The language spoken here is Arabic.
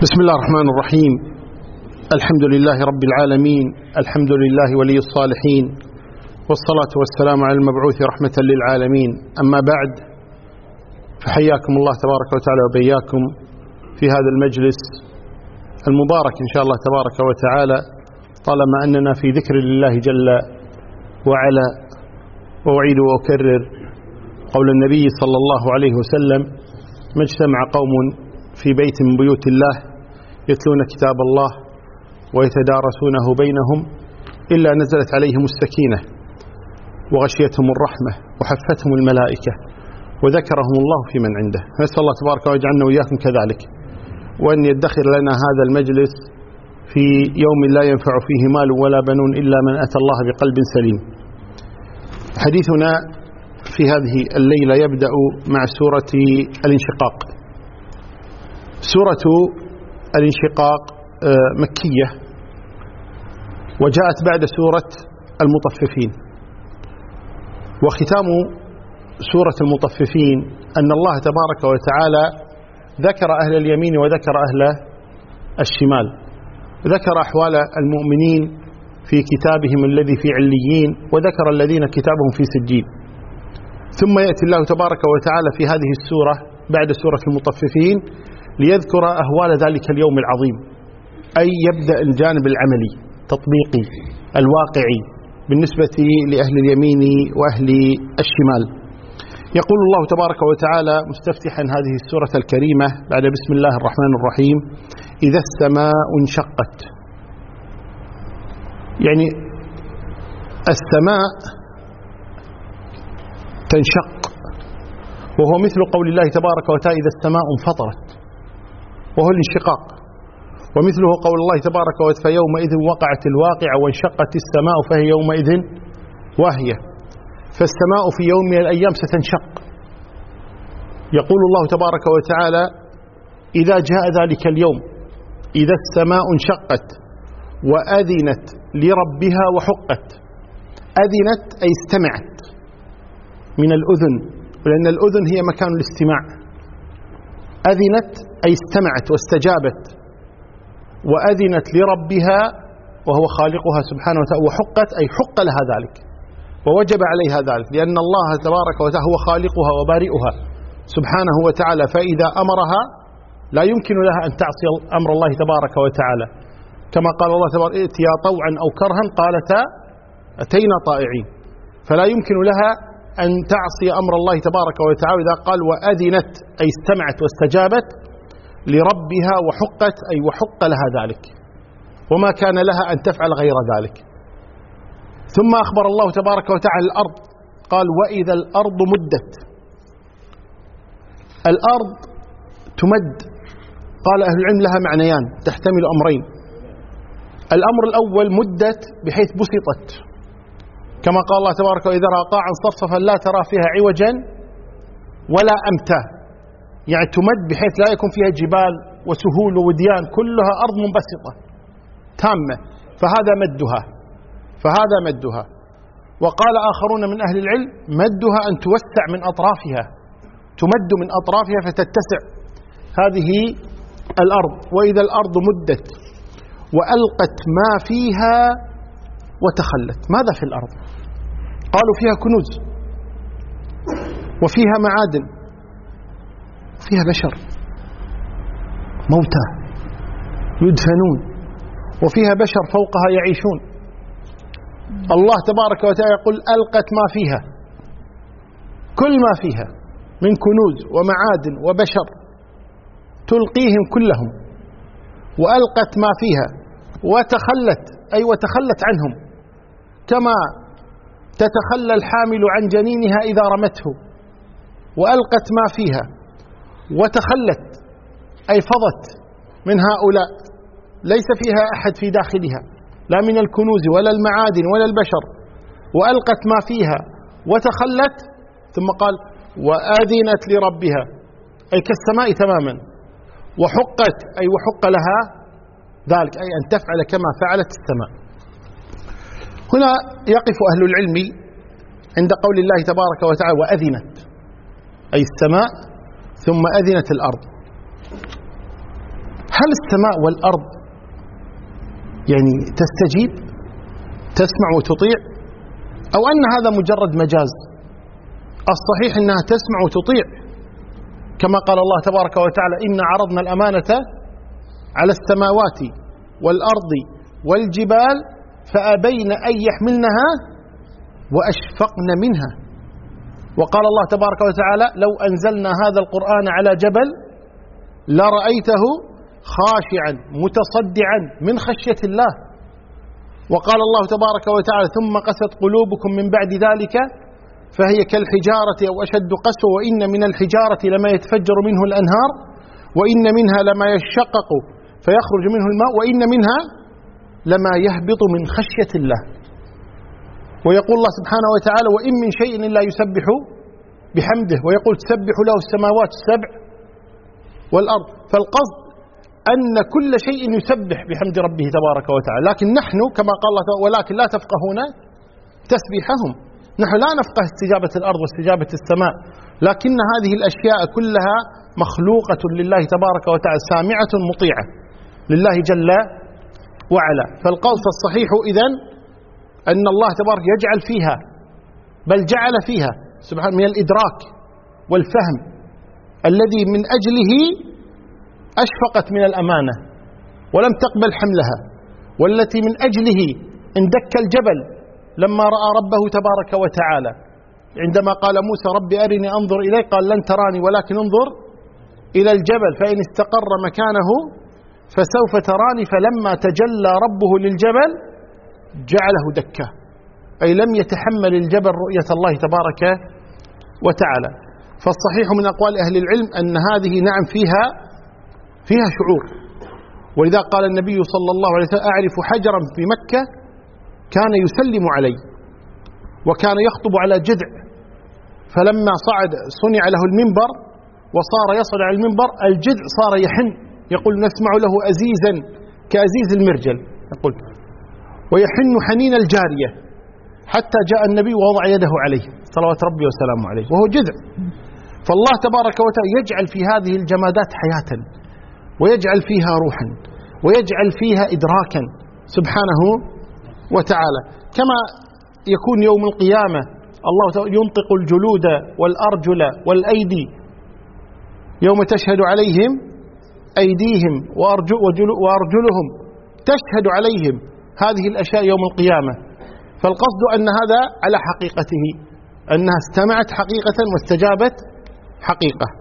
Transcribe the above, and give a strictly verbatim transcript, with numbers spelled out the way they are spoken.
بسم الله الرحمن الرحيم. الحمد لله رب العالمين، الحمد لله ولي الصالحين، والصلاة والسلام على المبعوث رحمة للعالمين. أما بعد، فحياكم الله تبارك وتعالى وبياكم في هذا المجلس المبارك إن شاء الله تبارك وتعالى، طالما أننا في ذكر لله جل وعلا. وأعيد وأكرر قول النبي صلى الله عليه وسلم: ما اجتمع قوم في بيت من بيوت الله يتلون كتاب الله ويتدارسونه بينهم إلا نزلت عليهم السكينة وغشيتهم الرحمة وحفتهم الملائكة وذكرهم الله في من عنده. نسأل الله تبارك ويجعلنا وإياكم كذلك، وأن يدخر لنا هذا المجلس في يوم لا ينفع فيه مال ولا بنون إلا من أتى الله بقلب سليم. حديثنا في هذه الليلة يبدأ مع سورة الانشقاق. سورة الانشقاق مكية، وجاءت بعد سورة المطففين. وختام سورة المطففين أن الله تبارك وتعالى ذكر أهل اليمين وذكر أهل الشمال، ذكر أحوال المؤمنين في كتابهم الذي في عليين، وذكر الذين كتابهم في سجين. ثم يأتي الله تبارك وتعالى في هذه السورة بعد سورة المطففين ليذكر أهوال ذلك اليوم العظيم، أي يبدأ الجانب العملي تطبيقي الواقعي بالنسبة لأهل اليمين وأهل الشمال. يقول الله تبارك وتعالى مستفتحا هذه السورة الكريمة بعد بسم الله الرحمن الرحيم: إذا السماء انشقت. يعني السماء تنشق، وهو مثل قول الله تبارك وتعالى: إذا السماء انفطرت، وهو الانشقاق. ومثله قول الله تبارك وتعالى: فيومئذ وقعت الواقعة وانشقت السماء فهي يومئذ واهية. فالسماء في يوم من الأيام ستنشق. يقول الله تبارك وتعالى: إذا جاء ذلك اليوم، إذا السماء انشقت وأذنت لربها وحقت. أذنت أي استمعت من الأذن، لأن الأذن هي مكان الاستماع. أذنت أي استمعت واستجابت، وأذنت لربها وهو خالقها سبحانه وتعالى، وحقت أي حق لها ذلك ووجب عليها ذلك، لأن الله تبارك وتعالى هو خالقها وبارئها سبحانه وتعالى. فإذا أمرها لا يمكن لها أن تعصي أمر الله تبارك وتعالى، كما قال الله تبارك: ائتيا طوعا أو كرها قالتا أتينا طائعين. فلا يمكن لها أن تعصي أمر الله تبارك وتعالى. إذا قال وأذنت أي استمعت واستجابت لربها وحقت أي وحق لها ذلك، وما كان لها أن تفعل غير ذلك. ثم أخبر الله تبارك وتعالى الأرض، قال: وإذا الأرض مدت. الأرض تمد، قال أهل العلم لها معنيان تحتمل أمرين. الأمر الأول مدت بحيث بسطت، كما قال الله تبارك: وإذا رأى قاعا صفصفا لا ترى فيها عوجا ولا أمتا. يعني تمد بحيث لا يكون فيها جبال وسهول ووديان، كلها أرض منبسطة تامة، فهذا مدها فهذا مدها. وقال آخرون من أهل العلم: مدها أن توسع من أطرافها، تمد من أطرافها فتتسع هذه الأرض. وإذا الأرض مدت وألقت ما فيها وتخلت. ماذا في الأرض؟ قالوا: فيها كنوز، وفيها معادن، فيها بشر موتى يدفنون، وفيها بشر فوقها يعيشون. الله تبارك وتعالى يقول: ألقت ما فيها، كل ما فيها من كنوز ومعادن وبشر تلقيهم كلهم. وألقت ما فيها وتخلت أي وتخلت عنهم، كما تتخلى الحامل عن جنينها إذا رمته. وألقت ما فيها وتخلت أي فضت من هؤلاء، ليس فيها أحد في داخلها، لا من الكنوز ولا المعادن ولا البشر. وألقت ما فيها وتخلت، ثم قال: وأذنت لربها أي كالسماء تماما. وحقت أي وحق لها ذلك، أي أن تفعل كما فعلت السماء. هنا يقف أهل العلم عند قول الله تبارك وتعالى: وأذنت أي السماء، ثم أذنت الأرض. هل السماء والأرض يعني تستجيب تسمع وتطيع، أو أن هذا مجرد مجاز؟ الصحيح أنها تسمع وتطيع، كما قال الله تبارك وتعالى: إنا عرضنا الأمانة على السماوات والأرض والجبال فأبين أن يحملنها وأشفقن منها. وقال الله تبارك وتعالى: لو أنزلنا هذا القرآن على جبل لرأيته خاشعا متصدعا من خشية الله. وقال الله تبارك وتعالى: ثم قست قلوبكم من بعد ذلك فهي كالحجارة أو أشد قسوة وإن من الحجارة لما يتفجر منه الأنهار وإن منها لما يشقق فيخرج منه الماء وإن منها لما يهبط من خشية الله. ويقول الله سبحانه وتعالى: وإن من شيء إلا يسبح بحمده، ويقول: تسبح له السماوات السبع والأرض. فالقصد أن كل شيء يسبح بحمد ربه تبارك وتعالى، لكن نحن كما قال الله: ولكن لا تفقهون تسبيحهم. نحن لا نفقه استجابة الأرض واستجابة السماء، لكن هذه الأشياء كلها مخلوقة لله تبارك وتعالى، سامعة مطيعة لله جل وعلا. فالقول الصحيح إذن أن الله تبارك يجعل فيها، بل جعل فيها سبحانه من الإدراك والفهم الذي من أجله أشفقت من الأمانة ولم تقبل حملها، والتي من أجله اندك الجبل لما رأى ربه تبارك وتعالى عندما قال موسى: رب أرني أنظر إليك، قال: لن تراني ولكن انظر إلى الجبل فإن استقر مكانه فسوف تراني. فلما تجلى ربه للجبل جعله دكا، أي لم يتحمل الجبل رؤية الله تبارك وتعالى. فالصحيح من أقوال أهل العلم أن هذه نعم فيها فيها شعور. ولذا قال النبي صلى الله عليه وسلم: أعرف حجرا في مكة كان يسلم علي وكان يخطب على جذع، فلما صعد صنع له المنبر وصار يصعد على المنبر الجذع صار يحن، يقول: نسمع له أزيزا كأزيز المرجل، يقول ويحن حنين الجارية، حتى جاء النبي ووضع يده عليه صلوات ربي وسلامه عليه وهو جذع. فالله تبارك وتعالى يجعل في هذه الجمادات حياة، ويجعل فيها روحا، ويجعل فيها إدراكا سبحانه وتعالى. كما يكون يوم القيامة الله ينطق الجلود والأرجل والأيدي يوم تشهد عليهم أيديهم وأرجلهم، تشهد عليهم هذه الأشياء يوم القيامة. فالقصد أن هذا على حقيقته، أنها استمعت حقيقة واستجابت حقيقة.